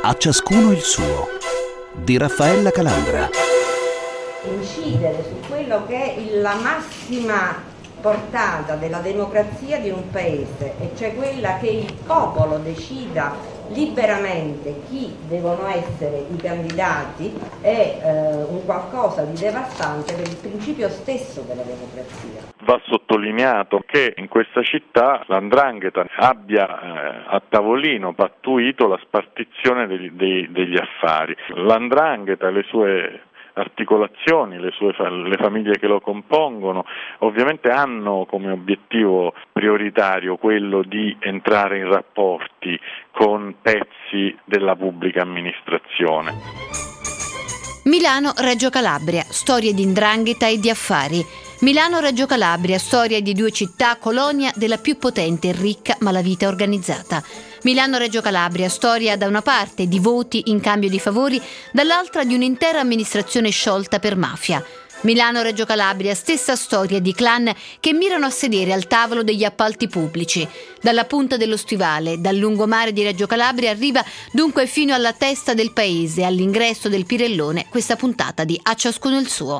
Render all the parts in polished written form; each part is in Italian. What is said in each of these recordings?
A ciascuno il suo, di Raffaella Calandra. Incidere su quello che è la massima portata della democrazia di un paese, e cioè quella che il popolo decida liberamente chi devono essere i candidati, è un qualcosa di devastante per il principio stesso della democrazia. Va sottolineato che in questa città l''ndrangheta abbia a tavolino pattuito la spartizione degli affari. L''ndrangheta e le sue articolazioni, le famiglie che lo compongono, ovviamente hanno come obiettivo prioritario quello di entrare in rapporti con pezzi della pubblica amministrazione. Milano-Reggio Calabria, storie di 'ndrangheta e di affari. Milano-Reggio Calabria, storia di due città, colonia della più potente e ricca malavita organizzata. Milano-Reggio Calabria, storia da una parte di voti in cambio di favori, dall'altra di un'intera amministrazione sciolta per mafia. Milano-Reggio Calabria, stessa storia di clan che mirano a sedere al tavolo degli appalti pubblici. Dalla punta dello Stivale, dal lungomare di Reggio Calabria, arriva dunque fino alla testa del paese, all'ingresso del Pirellone, questa puntata di A ciascuno il suo.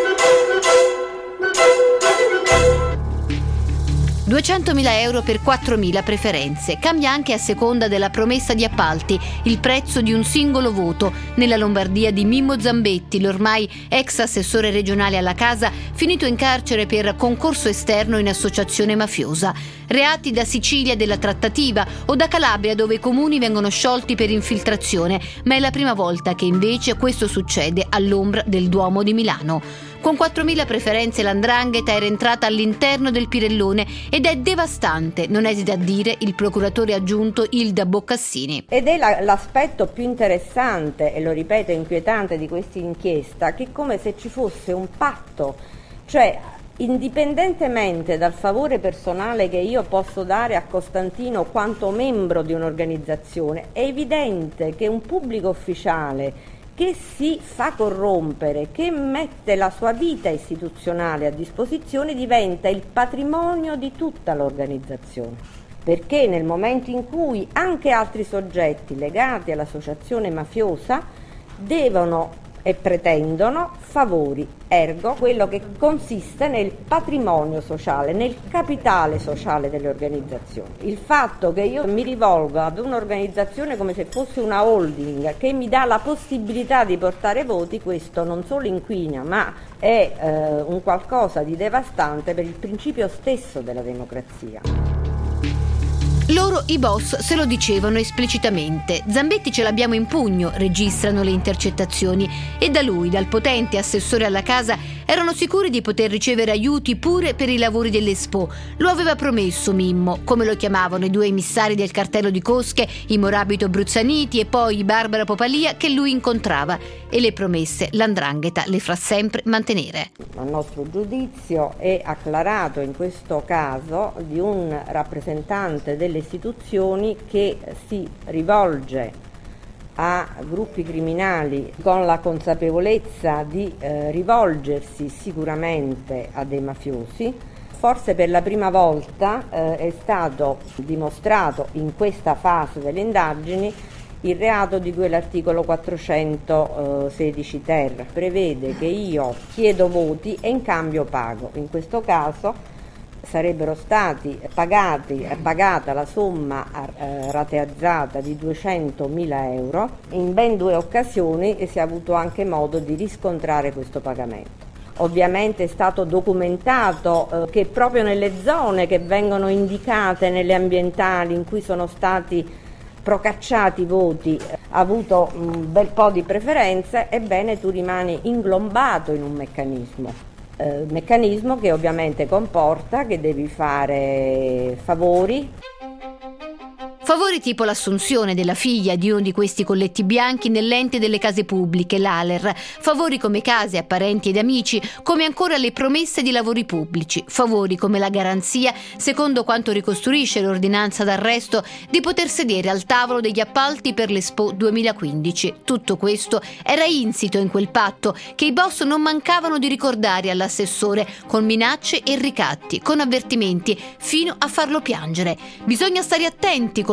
200.000 euro per 4.000 preferenze. Cambia anche a seconda della promessa di appalti il prezzo di un singolo voto. Nella Lombardia di Mimmo Zambetti, l'ormai ex assessore regionale alla casa, finito in carcere per concorso esterno in associazione mafiosa. Reati da Sicilia della trattativa o da Calabria, dove i comuni vengono sciolti per infiltrazione, ma è la prima volta che invece questo succede all'ombra del Duomo di Milano. Con 4.000 preferenze l''ndrangheta era entrata all'interno del Pirellone ed è devastante, non esita a dire il procuratore aggiunto Ilda Boccassini. Ed è l'aspetto più interessante, e lo ripeto inquietante, di questa inchiesta, che è come se ci fosse un patto, cioè indipendentemente dal favore personale che io posso dare a Costantino quanto membro di un'organizzazione, è evidente che un pubblico ufficiale che si fa corrompere, che mette la sua vita istituzionale a disposizione, diventa il patrimonio di tutta l'organizzazione. Perché nel momento in cui anche altri soggetti legati all'associazione mafiosa devono e pretendono favori, ergo quello che consiste nel patrimonio sociale, nel capitale sociale delle organizzazioni. Il fatto che io mi rivolgo ad un'organizzazione come se fosse una holding che mi dà la possibilità di portare voti, questo non solo inquina, ma è un qualcosa di devastante per il principio stesso della democrazia. Loro, i boss, se lo dicevano esplicitamente. Zambetti ce l'abbiamo in pugno, registrano le intercettazioni, e da lui, dal potente assessore alla casa, erano sicuri di poter ricevere aiuti pure per i lavori dell'Expo. Lo aveva promesso Mimmo, come lo chiamavano i due emissari del cartello di cosche, i Morabito Bruzzaniti e poi Barbara Popalia, che lui incontrava. E le promesse l''ndrangheta le fa sempre mantenere. A nostro giudizio è acclarato in questo caso di un rappresentante delle istituzioni che si rivolge a gruppi criminali con la consapevolezza di rivolgersi sicuramente a dei mafiosi. Forse per la prima volta è stato dimostrato in questa fase delle indagini il reato di cui l'articolo 416 ter prevede che io chiedo voti e in cambio pago. In questo caso sarebbero stati pagata la somma rateizzata di 200.000 euro. In ben due occasioni si è avuto anche modo di riscontrare questo pagamento. Ovviamente è stato documentato che proprio nelle zone che vengono indicate nelle ambientali in cui sono stati procacciati voti ha avuto un bel po' di preferenze, ebbene tu rimani inglombato in un meccanismo che ovviamente comporta che devi fare favori. Favori tipo l'assunzione della figlia di uno di questi colletti bianchi nell'ente delle case pubbliche, l'ALER. Favori come case a parenti ed amici, come ancora le promesse di lavori pubblici. Favori come la garanzia, secondo quanto ricostruisce l'ordinanza d'arresto, di poter sedere al tavolo degli appalti per l'Expo 2015. Tutto questo era insito in quel patto che i boss non mancavano di ricordare all'assessore, con minacce e ricatti, con avvertimenti, fino a farlo piangere. Bisogna stare attenti col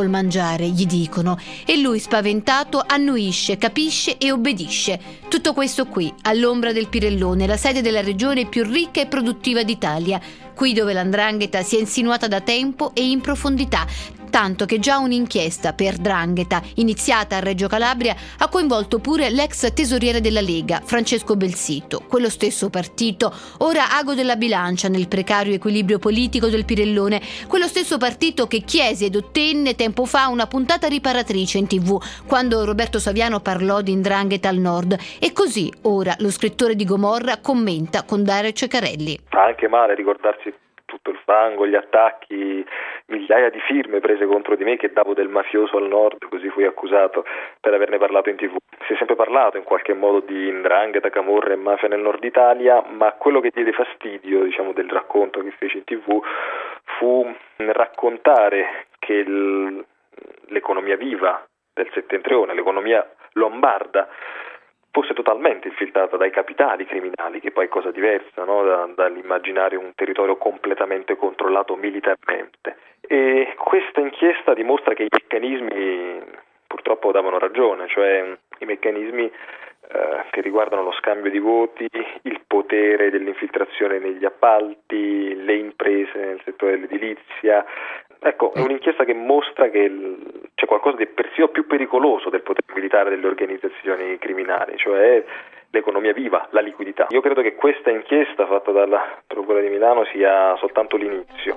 col mangiare, gli dicono, e lui spaventato annuisce, capisce e obbedisce. Tutto questo qui, all'ombra del Pirellone, la sede della regione più ricca e produttiva d'Italia, qui dove l''ndrangheta si è insinuata da tempo e in profondità, tanto che già un'inchiesta per 'ndrangheta iniziata a Reggio Calabria ha coinvolto pure l'ex tesoriere della Lega, Francesco Belsito, quello stesso partito, ora ago della bilancia nel precario equilibrio politico del Pirellone, quello stesso partito che chiese ed ottenne tempo fa una puntata riparatrice in TV, quando Roberto Saviano parlò di 'ndrangheta al nord, e così ora lo scrittore di Gomorra commenta con Dario Ceccarelli. Fa anche male ricordarsi tutto il fango, gli attacchi, migliaia di firme prese contro di me che davo del mafioso al nord, così fui accusato per averne parlato in TV. Si è sempre parlato in qualche modo di 'ndrangheta, camorra e mafia nel nord Italia, ma quello che diede fastidio, del racconto che feci in TV fu raccontare che l'economia viva del settentrione, l'economia lombarda, fosse totalmente infiltrata dai capitali criminali, che poi è cosa diversa, no? Dall'immaginare un territorio completamente controllato militarmente. E questa inchiesta dimostra che i meccanismi purtroppo davano ragione, cioè i meccanismi che riguardano lo scambio di voti, il potere dell'infiltrazione negli appalti, le imprese nel settore dell'edilizia. Ecco, è un'inchiesta che mostra che c'è qualcosa di persino più pericoloso del potere militare delle organizzazioni criminali, cioè l'economia viva, la liquidità. Io credo che questa inchiesta fatta dalla Procura di Milano sia soltanto l'inizio.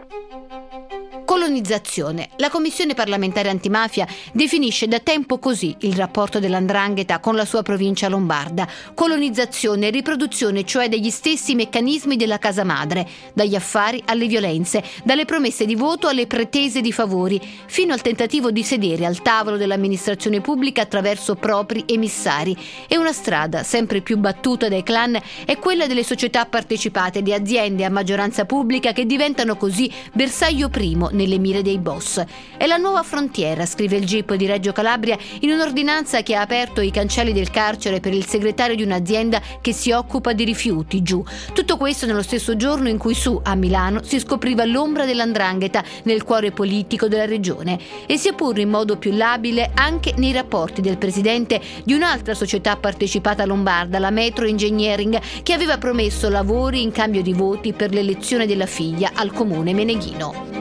Colonizzazione. La Commissione parlamentare antimafia definisce da tempo così il rapporto dell''ndrangheta con la sua provincia lombarda. Colonizzazione e riproduzione, cioè degli stessi meccanismi della casa madre, dagli affari alle violenze, dalle promesse di voto alle pretese di favori, fino al tentativo di sedere al tavolo dell'amministrazione pubblica attraverso propri emissari. E una strada sempre più battuta dai clan è quella delle società partecipate, di aziende a maggioranza pubblica che diventano così bersaglio primo nelle mire dei boss. È la nuova frontiera, scrive il GIP di Reggio Calabria in un'ordinanza che ha aperto i cancelli del carcere per il segretario di un'azienda che si occupa di rifiuti, giù. Tutto questo nello stesso giorno in cui su, a Milano, si scopriva l'ombra dell''ndrangheta nel cuore politico della regione, e sia pur in modo più labile anche nei rapporti del presidente di un'altra società partecipata lombarda, la Metro Engineering, che aveva promesso lavori in cambio di voti per l'elezione della figlia al comune meneghino.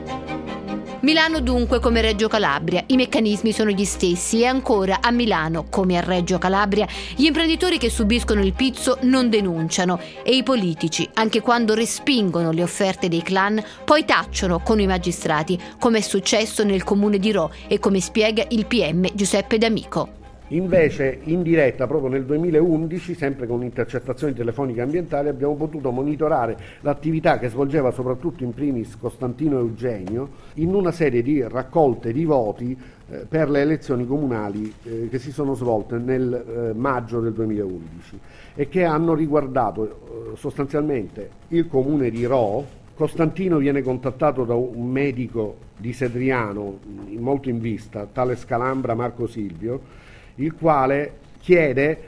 Milano dunque come Reggio Calabria, i meccanismi sono gli stessi, e ancora a Milano come a Reggio Calabria gli imprenditori che subiscono il pizzo non denunciano, e i politici, anche quando respingono le offerte dei clan, poi tacciono con i magistrati, come è successo nel comune di Rho e come spiega il PM Giuseppe D'Amico. Invece in diretta proprio nel 2011, sempre con intercettazioni telefoniche ambientali, abbiamo potuto monitorare l'attività che svolgeva soprattutto in primis Costantino Eugenio in una serie di raccolte di voti per le elezioni comunali che si sono svolte nel maggio del 2011 e che hanno riguardato sostanzialmente il comune di Rho. Costantino viene contattato da un medico di Sedriano molto in vista, tale Scalambra Marco Silvio, il quale chiede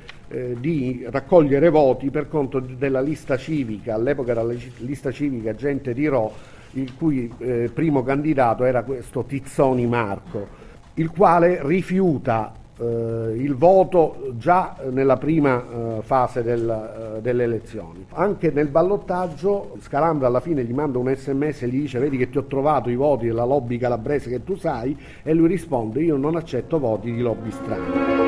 di raccogliere voti per conto della lista civica, all'epoca era la lista civica Gente di Rho, il cui primo candidato era questo Tizzoni Marco, il quale rifiuta il voto già nella prima fase delle elezioni. Anche nel ballottaggio Scalambra alla fine gli manda un SMS e gli dice: vedi che ti ho trovato i voti della lobby calabrese che tu sai, e lui risponde: io non accetto voti di lobby strane.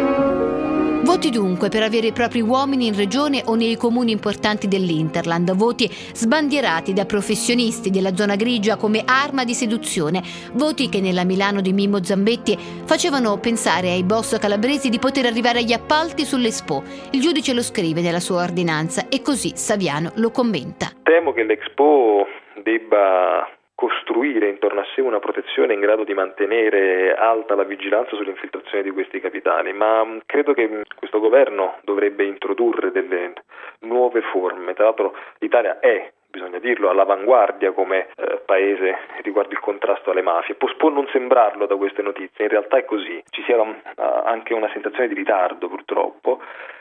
Voti dunque per avere i propri uomini in regione o nei comuni importanti dell'Interland, voti sbandierati da professionisti della zona grigia come arma di seduzione, voti che nella Milano di Mimmo Zambetti facevano pensare ai boss calabresi di poter arrivare agli appalti sull'Expo. Il giudice lo scrive nella sua ordinanza e così Saviano lo commenta. Temo che l'Expo debba costruire intorno a sé una protezione in grado di mantenere alta la vigilanza sull'infiltrazione di questi capitali, ma credo che questo governo dovrebbe introdurre delle nuove forme. Tra l'altro l'Italia è, bisogna dirlo, all'avanguardia come paese riguardo il contrasto alle mafie. Può non sembrarlo da queste notizie, in realtà è così. Ci sia anche una sensazione di ritardo purtroppo,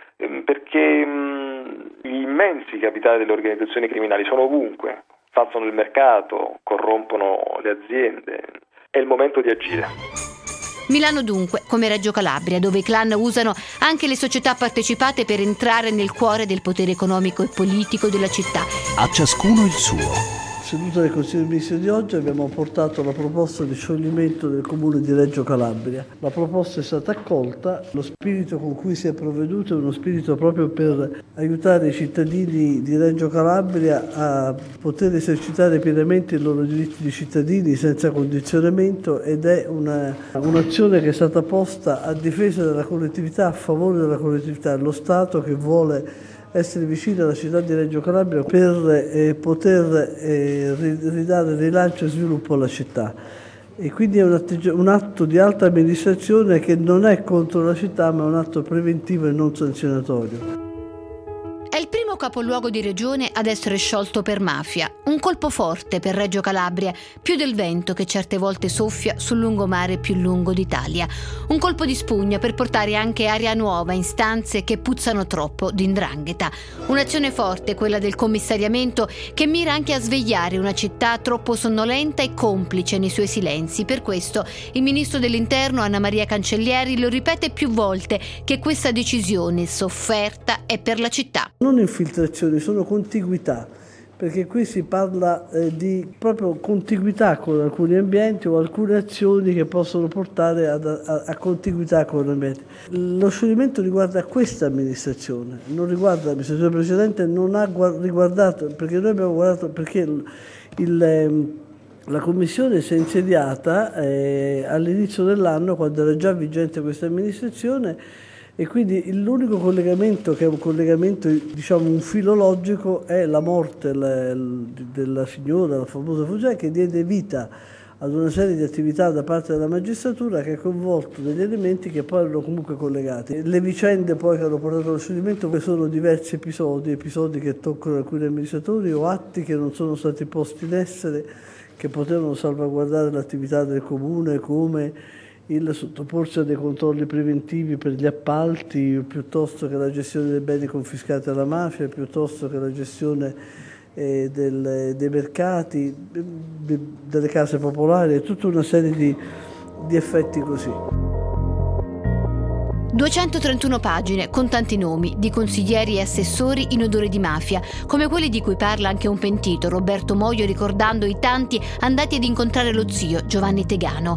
perché gli immensi capitali delle organizzazioni criminali sono ovunque. Falsano il mercato, corrompono le aziende, È il momento di agire. Milano dunque, come Reggio Calabria, dove i clan usano anche le società partecipate per entrare nel cuore del potere economico e politico della città. A ciascuno il suo. Seduta del Consiglio dei Ministri di oggi abbiamo portato la proposta di scioglimento del Comune di Reggio Calabria. La proposta è stata accolta, lo spirito con cui si è provveduto è uno spirito proprio per aiutare i cittadini di Reggio Calabria a poter esercitare pienamente i loro diritti di cittadini senza condizionamento, ed è un'azione che è stata posta a difesa della collettività, a favore della collettività, lo Stato che vuole essere vicino alla città di Reggio Calabria per poter ridare rilancio e sviluppo alla città. E quindi è un atto di alta amministrazione che non è contro la città, ma è un atto preventivo e non sanzionatorio. È il primo capoluogo di regione ad essere sciolto per mafia. Un colpo forte per Reggio Calabria, più del vento che certe volte soffia sul lungomare più lungo d'Italia. Un colpo di spugna per portare anche aria nuova in stanze che puzzano troppo di 'ndrangheta. Un'azione forte, quella del commissariamento, che mira anche a svegliare una città troppo sonnolenta e complice nei suoi silenzi. Per questo il ministro dell'Interno, Anna Maria Cancellieri, lo ripete più volte che questa decisione sofferta è per la città. Non infiltrazioni, sono contiguità, perché qui si parla di proprio contiguità con alcuni ambienti o alcune azioni che possono portare a contiguità con l'ambiente. Lo scioglimento riguarda questa amministrazione, non riguarda l'amministrazione precedente, non ha riguardato, perché noi abbiamo guardato, perché la commissione si è insediata all'inizio dell'anno, quando era già vigente questa amministrazione, e quindi l'unico collegamento, che è un collegamento, diciamo, un filologico, è la morte della signora, la famosa Fuggiani, che diede vita ad una serie di attività da parte della magistratura che ha coinvolto degli elementi che poi erano comunque collegati. Le vicende poi che hanno portato allo scioglimento sono diversi episodi che toccano alcuni amministratori o atti che non sono stati posti in essere, che potevano salvaguardare l'attività del comune, come il sottoporsi a dei controlli preventivi per gli appalti, piuttosto che la gestione dei beni confiscati alla mafia, piuttosto che la gestione dei mercati, delle case popolari, e tutta una serie di effetti così. 231 pagine con tanti nomi di consiglieri e assessori in odore di mafia, come quelli di cui parla anche un pentito, Roberto Moio, ricordando i tanti andati ad incontrare lo zio Giovanni Tegano.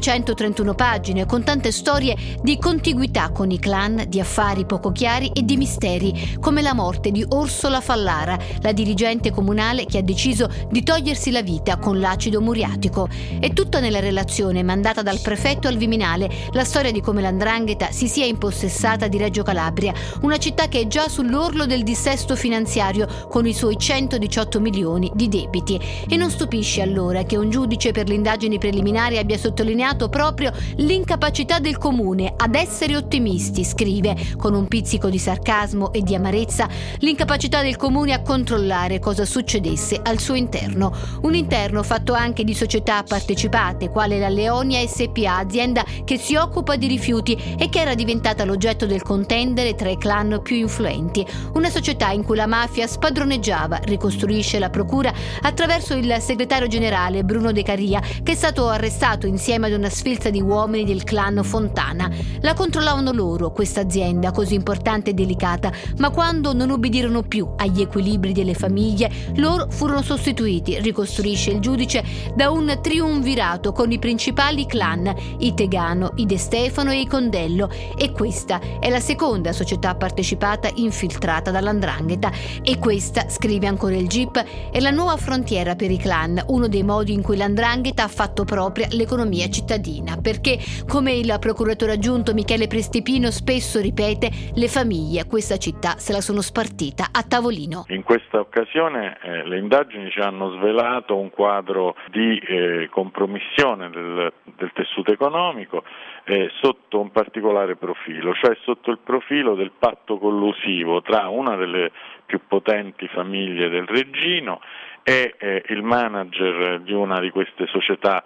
231 pagine con tante storie di contiguità con i clan, di affari poco chiari e di misteri, come la morte di Orsola Fallara, la dirigente comunale che ha deciso di togliersi la vita con l'acido muriatico. E tutta nella relazione mandata dal prefetto al Viminale la storia di come l''ndrangheta si sia impossessata di Reggio Calabria, una città che è già sull'orlo del dissesto finanziario con i suoi 118 milioni di debiti. E non stupisce allora che un giudice per le indagini preliminari abbia sottolineato proprio l'incapacità del comune ad essere ottimisti, scrive con un pizzico di sarcasmo e di amarezza, l'incapacità del comune a controllare cosa succedesse al suo interno. Un interno fatto anche di società partecipate, quale la Leonia SPA, azienda che si occupa di rifiuti e che era diventata l'oggetto del contendere tra i clan più influenti. Una società in cui la mafia spadroneggiava, ricostruisce la procura attraverso il segretario generale Bruno De Caria, che è stato arrestato insieme ad una sfilza di uomini del clan Fontana. La controllavano loro, questa azienda così importante e delicata, ma quando non ubbidirono più agli equilibri delle famiglie, loro furono sostituiti, ricostruisce il giudice, da un triumvirato con i principali clan, i Tegano, i De Stefano e i Condello. E questa è la seconda società partecipata infiltrata dall''ndrangheta. E questa, scrive ancora il GIP, è la nuova frontiera per i clan, uno dei modi in cui l''ndrangheta ha fatto propria l'economia cittadina, perché, come il procuratore aggiunto Michele Prestipino spesso ripete, le famiglie a questa città se la sono spartita a tavolino. In questa occasione le indagini ci hanno svelato un quadro di compromissione del tessuto economico sotto un particolare profilo, cioè sotto il profilo del patto collusivo tra una delle più potenti famiglie del Reggino e il manager di una di queste società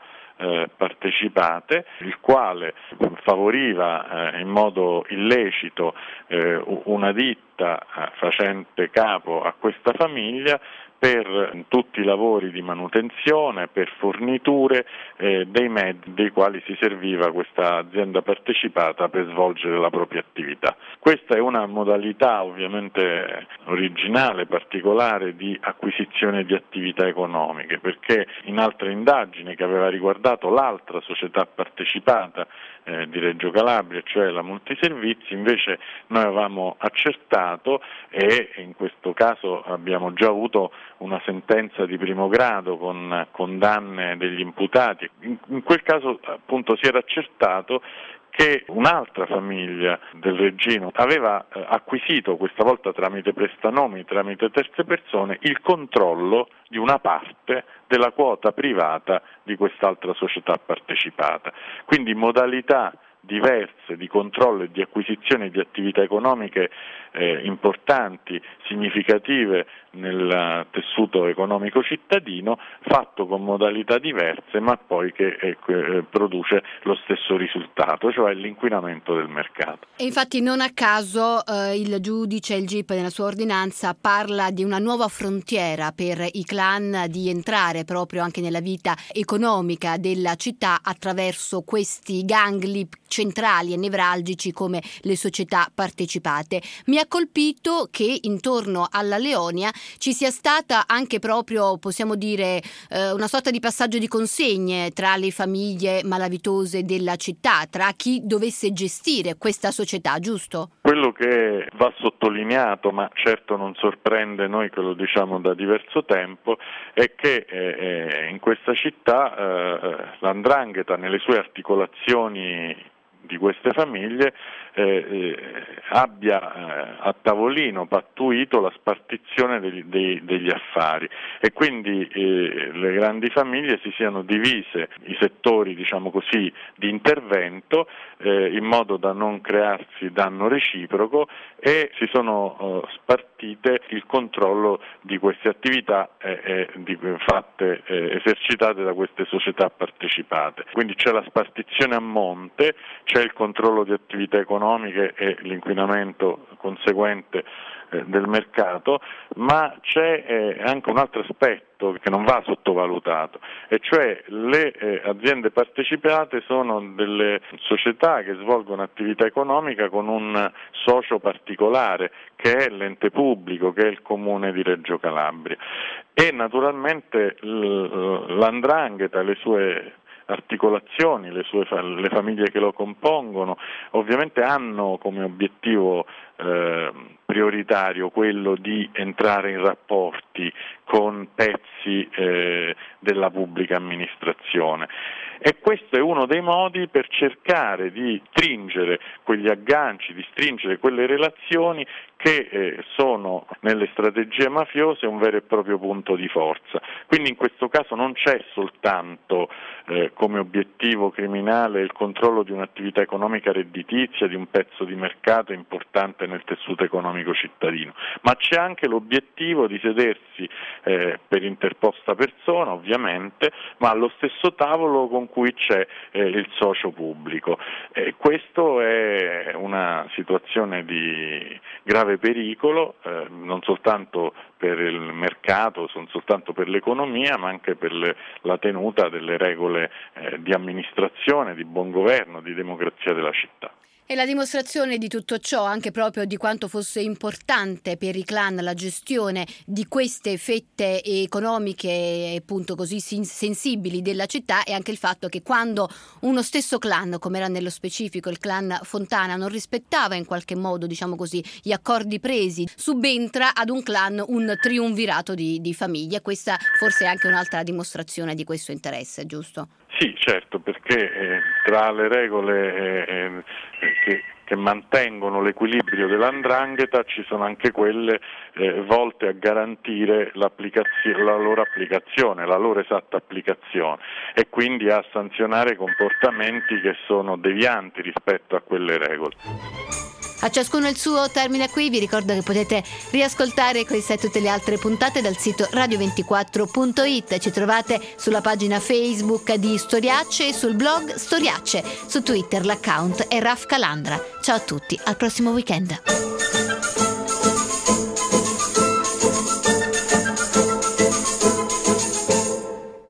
partecipate, il quale favoriva in modo illecito una ditta facente capo a questa famiglia per tutti i lavori di manutenzione, per forniture dei mezzi dei quali si serviva questa azienda partecipata per svolgere la propria attività. Questa è una modalità ovviamente originale, particolare di acquisizione di attività economiche, perché in altre indagini che aveva riguardato l'altra società partecipata di Reggio Calabria, cioè la Multiservizi, invece noi avevamo accertato, e in questo caso abbiamo già avuto una sentenza di primo grado con condanne degli imputati. In quel caso appunto si era accertato che un'altra famiglia del Reggino aveva acquisito, questa volta tramite prestanomi, tramite terze persone, il controllo di una parte della quota privata di quest'altra società partecipata. Quindi modalità diverse di controllo e di acquisizione di attività economiche importanti, significative nel tessuto economico cittadino, fatto con modalità diverse, ma poi che produce lo stesso risultato, cioè l'inquinamento del mercato. E infatti non a caso il giudice, il GIP nella sua ordinanza parla di una nuova frontiera per i clan di entrare proprio anche nella vita economica della città attraverso questi gangli centrali e nevralgici come le società partecipate. Mi ha colpito che intorno alla Leonia ci sia stata anche proprio, possiamo dire, una sorta di passaggio di consegne tra le famiglie malavitose della città, tra chi dovesse gestire questa società, giusto? Quello che va sottolineato, ma certo non sorprende noi che lo diciamo da diverso tempo, è che in questa città l''ndrangheta nelle sue articolazioni di queste famiglie abbia a tavolino pattuito la spartizione degli affari, e quindi le grandi famiglie si siano divise i settori, diciamo così, di intervento in modo da non crearsi danno reciproco, e si sono spartite il controllo di queste attività esercitate da queste società partecipate. Quindi c'è la spartizione a monte, c'è il controllo di attività economiche e l'inquinamento conseguente del mercato, ma c'è anche un altro aspetto che non va sottovalutato, e cioè le aziende partecipate sono delle società che svolgono attività economica con un socio particolare che è l'ente pubblico, che è il comune di Reggio Calabria, e naturalmente l''ndrangheta e le sue articolazioni, le famiglie che lo compongono, ovviamente hanno come obiettivo prioritario quello di entrare in rapporti con pezzi della pubblica amministrazione, e questo è uno dei modi per cercare di stringere quegli agganci, di stringere quelle relazioni che sono nelle strategie mafiose un vero e proprio punto di forza. Quindi in questo caso non c'è soltanto come obiettivo criminale il controllo di un'attività economica redditizia, di un pezzo di mercato importante nel tessuto economico cittadino, ma c'è anche l'obiettivo di sedersi per interposta persona, ovviamente, ma allo stesso tavolo con cui c'è il socio pubblico. Questo è una situazione di grave pericolo, non soltanto per il mercato, non soltanto per l'economia, ma anche per la tenuta delle regole di amministrazione, di buon governo, di democrazia della città. E la dimostrazione di tutto ciò, anche proprio di quanto fosse importante per i clan la gestione di queste fette economiche appunto così sensibili della città, è anche il fatto che quando uno stesso clan, come era nello specifico il clan Fontana, non rispettava in qualche modo, diciamo così, gli accordi presi, subentra ad un clan un triumvirato di famiglie. Questa forse è anche un'altra dimostrazione di questo interesse, giusto? Sì, certo, perché tra le regole che mantengono l'equilibrio dell''ndrangheta ci sono anche quelle volte a garantire la loro applicazione, la loro esatta applicazione, e quindi a sanzionare comportamenti che sono devianti rispetto a quelle regole. A ciascuno il suo, termina qui. Vi ricordo che potete riascoltare questa e tutte le altre puntate dal sito radio24.it. Ci trovate sulla pagina Facebook di Storiacce e sul blog Storiacce. Su Twitter l'account è Raf Calandra. Ciao a tutti, al prossimo weekend.